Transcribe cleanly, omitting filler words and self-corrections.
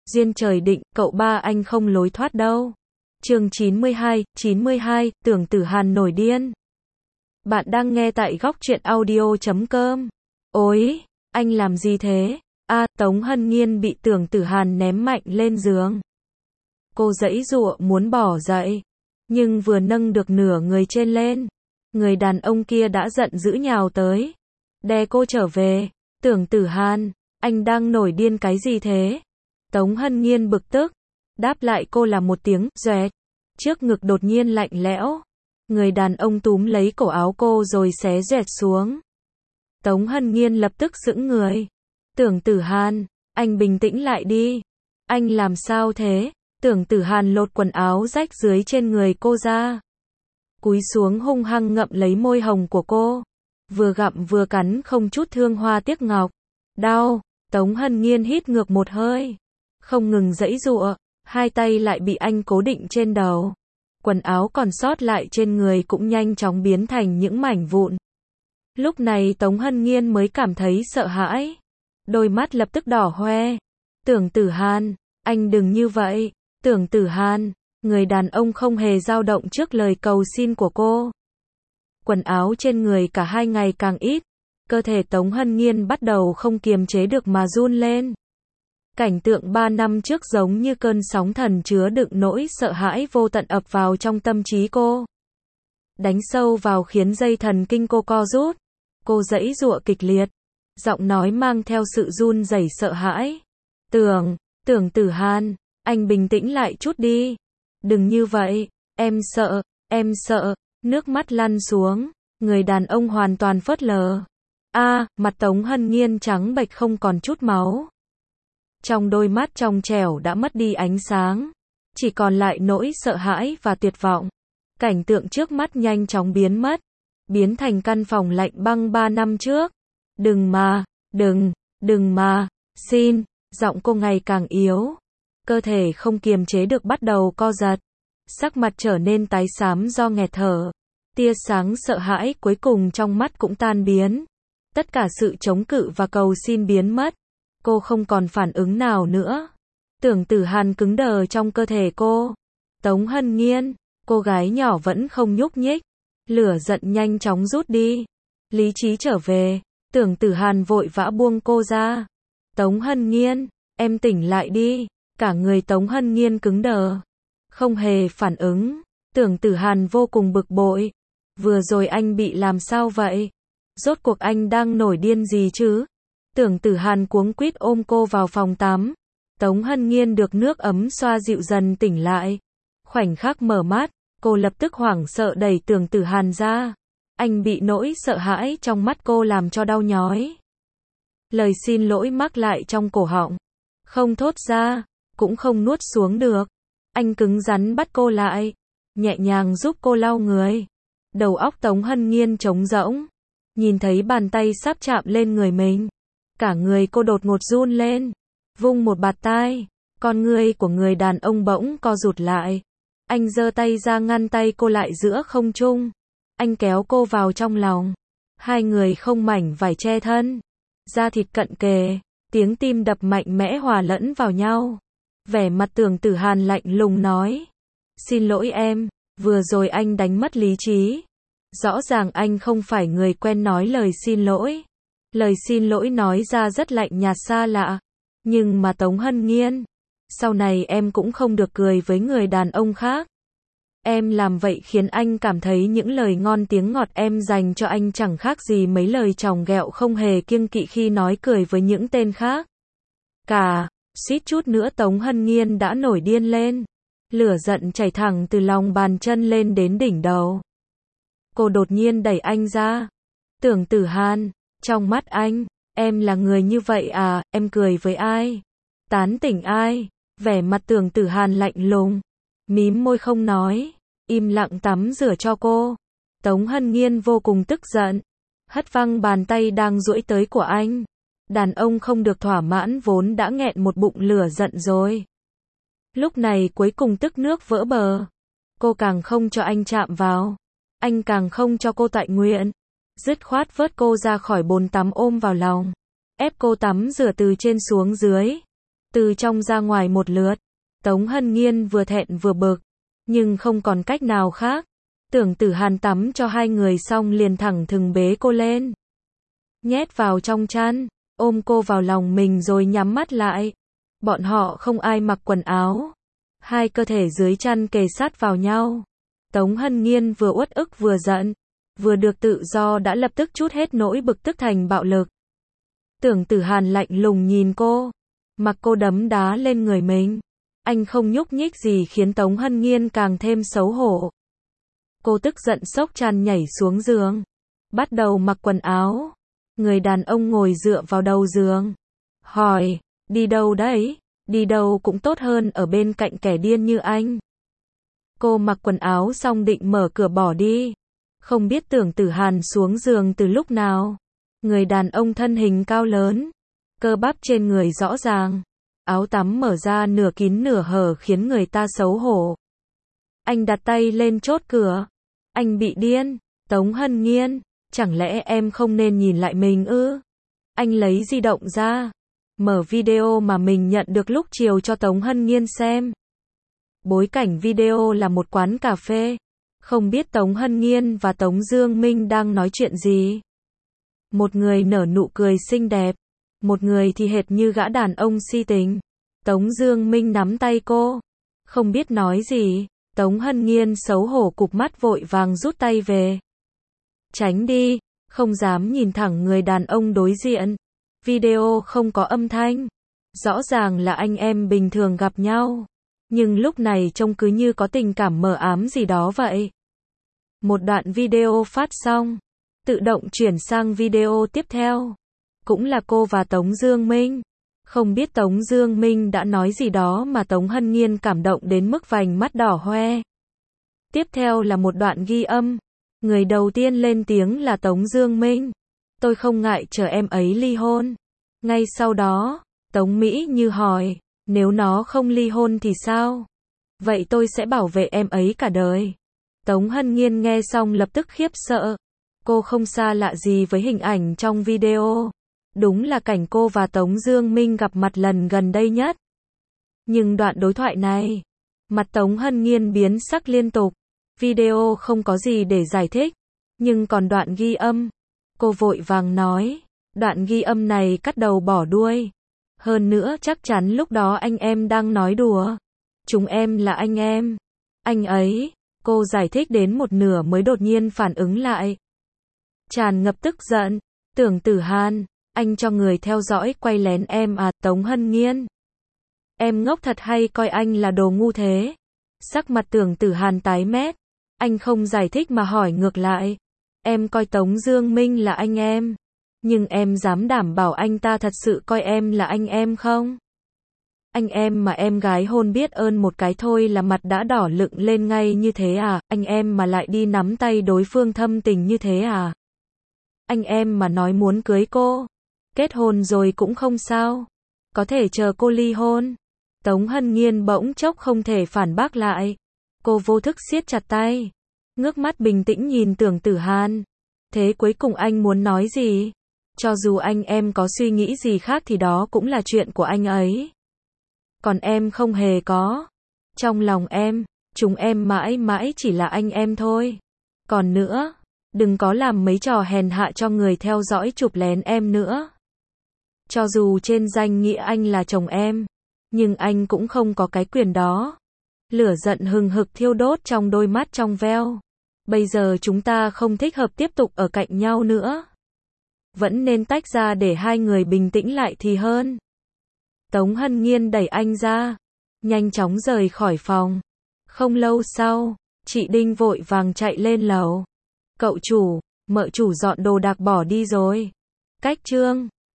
Duyên trời định, cậu ba anh không lối thoát đâu. Chương 92, Tưởng Tử Hàn nổi điên. Bạn đang nghe tại góc truyện audio.com. Ôi, anh làm gì thế? Tống Hân Nhiên bị Tưởng Tử Hàn ném mạnh lên giường. Cô giãy giụa muốn bỏ dậy, nhưng vừa nâng được nửa người trên lên, người đàn ông kia đã giận dữ nhào tới, đè cô trở về. Tưởng Tử Hàn, anh đang nổi điên cái gì thế? Tống Hân Nhiên bực tức, đáp lại cô là một tiếng doẹt. Trước ngực đột nhiên lạnh lẽo, người đàn ông túm lấy cổ áo cô rồi xé doẹt xuống. Tống Hân Nhiên lập tức sững người. Tưởng Tử Hàn, anh bình tĩnh lại đi. Anh làm sao thế? Tưởng Tử Hàn lột quần áo rách dưới trên người cô ra, cúi xuống hung hăng ngậm lấy môi hồng của cô, vừa gặm vừa cắn không chút thương hoa tiếc ngọc. Đau. Tống Hân Nhiên hít ngược một hơi, không ngừng giãy giụa, hai tay lại bị anh cố định trên đầu. Quần áo còn sót lại trên người cũng nhanh chóng biến thành những mảnh vụn. Lúc này Tống Hân Nhiên mới cảm thấy sợ hãi, đôi mắt lập tức đỏ hoe. Tưởng Tử Hàn, anh đừng như vậy. Tưởng Tử Hàn, người đàn ông không hề dao động trước lời cầu xin của cô. Quần áo trên người cả hai ngày càng ít, cơ thể Tống Hân Nhiên bắt đầu không kiềm chế được mà run lên. Cảnh tượng 3 năm trước giống như cơn sóng thần chứa đựng nỗi sợ hãi vô tận ập vào trong tâm trí cô, đánh sâu vào khiến dây thần kinh cô co rút. Cô giãy giụa kịch liệt, giọng nói mang theo sự run rẩy sợ hãi. Tưởng Tử Hàn, anh bình tĩnh lại chút đi. Đừng như vậy, em sợ. Nước mắt lăn xuống, người đàn ông hoàn toàn phớt lờ. Mặt Tống Hân Nhiên trắng bệch không còn chút máu. Trong đôi mắt trong trẻo đã mất đi ánh sáng, chỉ còn lại nỗi sợ hãi và tuyệt vọng. Cảnh tượng trước mắt nhanh chóng biến mất, biến thành căn phòng lạnh băng 3 năm trước. Đừng mà, xin. Giọng cô ngày càng yếu, cơ thể không kiềm chế được bắt đầu co giật, sắc mặt trở nên tái xám do nghẹt thở. Tia sáng sợ hãi cuối cùng trong mắt cũng tan biến. Tất cả sự chống cự và cầu xin biến mất. Cô không còn phản ứng nào nữa. Tưởng Tử Hàn cứng đờ trong cơ thể cô. Tống Hân Nhiên, cô gái nhỏ vẫn không nhúc nhích. Lửa giận nhanh chóng rút đi, lý trí trở về. Tưởng Tử Hàn vội vã buông cô ra. Tống Hân Nhiên, em tỉnh lại đi. Cả người Tống Hân Nhiên cứng đờ, không hề phản ứng. Tưởng Tử Hàn vô cùng bực bội. Vừa rồi anh bị làm sao vậy? Rốt cuộc anh đang nổi điên gì chứ? Tưởng Tử Hàn cuống quýt ôm cô vào phòng tắm. Tống Hân Nhiên được nước ấm xoa dịu dần tỉnh lại. Khoảnh khắc mở mắt, cô lập tức hoảng sợ đẩy Tưởng Tử Hàn ra. Anh bị nỗi sợ hãi trong mắt cô làm cho đau nhói. Lời xin lỗi mắc lại trong cổ họng, không thốt ra, cũng không nuốt xuống được. Anh cứng rắn bắt cô lại, nhẹ nhàng giúp cô lau người. Đầu óc Tống Hân Nhiên trống rỗng, nhìn thấy bàn tay sắp chạm lên người mình, cả người cô đột ngột run lên, vung một bạt tai, con ngươi của người đàn ông bỗng co rụt lại. Anh giơ tay ra ngăn tay cô lại giữa không trung. Anh kéo cô vào trong lòng. Hai người không mảnh vải che thân, da thịt cận kề, tiếng tim đập mạnh mẽ hòa lẫn vào nhau. Vẻ mặt Tưởng Tử Hàn lạnh lùng nói: "Xin lỗi em, vừa rồi anh đánh mất lý trí. Rõ ràng anh không phải người quen nói lời xin lỗi." Lời xin lỗi nói ra rất lạnh nhạt xa lạ. Nhưng mà Tống Hân Nhiên, sau này em cũng không được cười với người đàn ông khác. Em làm vậy khiến anh cảm thấy những lời ngon tiếng ngọt em dành cho anh chẳng khác gì mấy lời chòng ghẹo không hề kiêng kỵ khi nói cười với những tên khác. Suýt chút nữa Tống Hân Nhiên đã nổi điên lên. Lửa giận chảy thẳng từ lòng bàn chân lên đến đỉnh đầu. Cô đột nhiên đẩy anh ra. Tưởng Tử Hàn, trong mắt anh, em là người như vậy à? Em cười với ai? Tán tỉnh ai? Vẻ mặt Tưởng Tử Hàn lạnh lùng, mím môi không nói, im lặng tắm rửa cho cô. Tống Hân Nhiên vô cùng tức giận, hất văng bàn tay đang duỗi tới của anh. Đàn ông không được thỏa mãn vốn đã nghẹn một bụng lửa giận rồi, lúc này cuối cùng tức nước vỡ bờ. Cô càng không cho anh chạm vào, anh càng không cho cô tọa nguyện. Dứt khoát vớt cô ra khỏi bồn tắm ôm vào lòng, ép cô tắm rửa từ trên xuống dưới. từ trong ra ngoài một lượt. Tống Hân Nghiên vừa thẹn vừa bực, nhưng không còn cách nào khác. Tưởng Tử Hàn tắm cho hai người xong liền thẳng thừng bế cô lên, nhét vào trong chăn, ôm cô vào lòng mình rồi nhắm mắt lại. Bọn họ không ai mặc quần áo, hai cơ thể dưới chăn kề sát vào nhau. Tống Hân Nghiên vừa uất ức vừa giận, vừa được tự do đã lập tức trút hết nỗi bực tức thành bạo lực. Tưởng Tử Hàn lạnh lùng nhìn cô, mặc cô đấm đá lên người mình. Anh không nhúc nhích gì khiến Tống Hân Nghiên càng thêm xấu hổ. Cô tức giận xốc chăn nhảy xuống giường, bắt đầu mặc quần áo. Người đàn ông ngồi dựa vào đầu giường, hỏi, đi đâu đấy? Đi đâu cũng tốt hơn ở bên cạnh kẻ điên như anh. Cô mặc quần áo xong định mở cửa bỏ đi. Không biết Tưởng Tử Hàn xuống giường từ lúc nào. Người đàn ông thân hình cao lớn, cơ bắp trên người rõ ràng, áo tắm mở ra nửa kín nửa hở khiến người ta xấu hổ. Anh đặt tay lên chốt cửa. Anh bị điên. Tống Hân Nghiên, chẳng lẽ em không nên nhìn lại mình ư? Anh lấy di động ra, mở video mà mình nhận được lúc chiều cho Tống Hân Nghiên xem. Bối cảnh video là một quán cà phê. Không biết Tống Hân Nghiên và Tống Dương Minh đang nói chuyện gì. Một người nở nụ cười xinh đẹp, một người thì hệt như gã đàn ông si tình. Tống Dương Minh nắm tay cô, không biết nói gì. Tống Hân Nghiên xấu hổ cụp mắt vội vàng rút tay về. Tránh đi, không dám nhìn thẳng người đàn ông đối diện. Video không có âm thanh. Rõ ràng là anh em bình thường gặp nhau. Nhưng lúc này trông cứ như có tình cảm mờ ám gì đó vậy. Một đoạn video phát xong, tự động chuyển sang video tiếp theo. Cũng là cô và Tống Dương Minh. Không biết Tống Dương Minh đã nói gì đó mà Tống Hân Nghiên cảm động đến mức vành mắt đỏ hoe. Tiếp theo là một đoạn ghi âm. Người đầu tiên lên tiếng là Tống Dương Minh. Tôi không ngại chờ em ấy ly hôn. Ngay sau đó, Tống Mỹ Như hỏi, nếu nó không ly hôn thì sao? Vậy tôi sẽ bảo vệ em ấy cả đời. Tống Hân Nghiên nghe xong lập tức khiếp sợ. Cô không xa lạ gì với hình ảnh trong video. Đúng là cảnh cô và Tống Dương Minh gặp mặt lần gần đây nhất. Nhưng đoạn đối thoại này, mặt Tống Hân Nghiên biến sắc liên tục. Video không có gì để giải thích. Nhưng còn đoạn ghi âm, cô vội vàng nói, đoạn ghi âm này cắt đầu bỏ đuôi. Hơn nữa chắc chắn lúc đó anh em đang nói đùa. Chúng em là anh em. Anh ấy, cô giải thích đến một nửa mới đột nhiên phản ứng lại. Tràn ngập tức giận, Tưởng Tử Hàn, anh cho người theo dõi quay lén em à? Tống Hân Nghiên, em ngốc thật hay coi anh là đồ ngu thế? Sắc mặt Tưởng Tử Hàn tái mét, anh không giải thích mà hỏi ngược lại. Em coi Tống Dương Minh là anh em, nhưng em dám đảm bảo anh ta thật sự coi em là anh em không? Anh em mà em gái hôn biết ơn một cái thôi là mặt đã đỏ lựng lên ngay như thế à? Anh em mà lại đi nắm tay đối phương thâm tình như thế à? Anh em mà nói muốn cưới cô, kết hôn rồi cũng không sao, có thể chờ cô ly hôn. Tống Hân Nghiên bỗng chốc không thể phản bác lại. Cô vô thức siết chặt tay, ngước mắt bình tĩnh nhìn Tưởng Tử Hàn. Thế cuối cùng anh muốn nói gì? Cho dù anh em có suy nghĩ gì khác thì đó cũng là chuyện của anh ấy. Còn em không hề có. Trong lòng em, chúng em mãi mãi chỉ là anh em thôi. Còn nữa, đừng có làm mấy trò hèn hạ cho người theo dõi chụp lén em nữa. Cho dù trên danh nghĩa anh là chồng em, nhưng anh cũng không có cái quyền đó. Lửa giận hừng hực thiêu đốt trong đôi mắt trong veo. Bây giờ chúng ta không thích hợp tiếp tục ở cạnh nhau nữa. Vẫn nên tách ra để hai người bình tĩnh lại thì hơn. Tống Hân Nghiên đẩy anh ra, nhanh chóng rời khỏi phòng. Không lâu sau, chị Đinh vội vàng chạy lên lầu. Cậu chủ, mợ chủ dọn đồ đạc bỏ đi rồi. Cách chương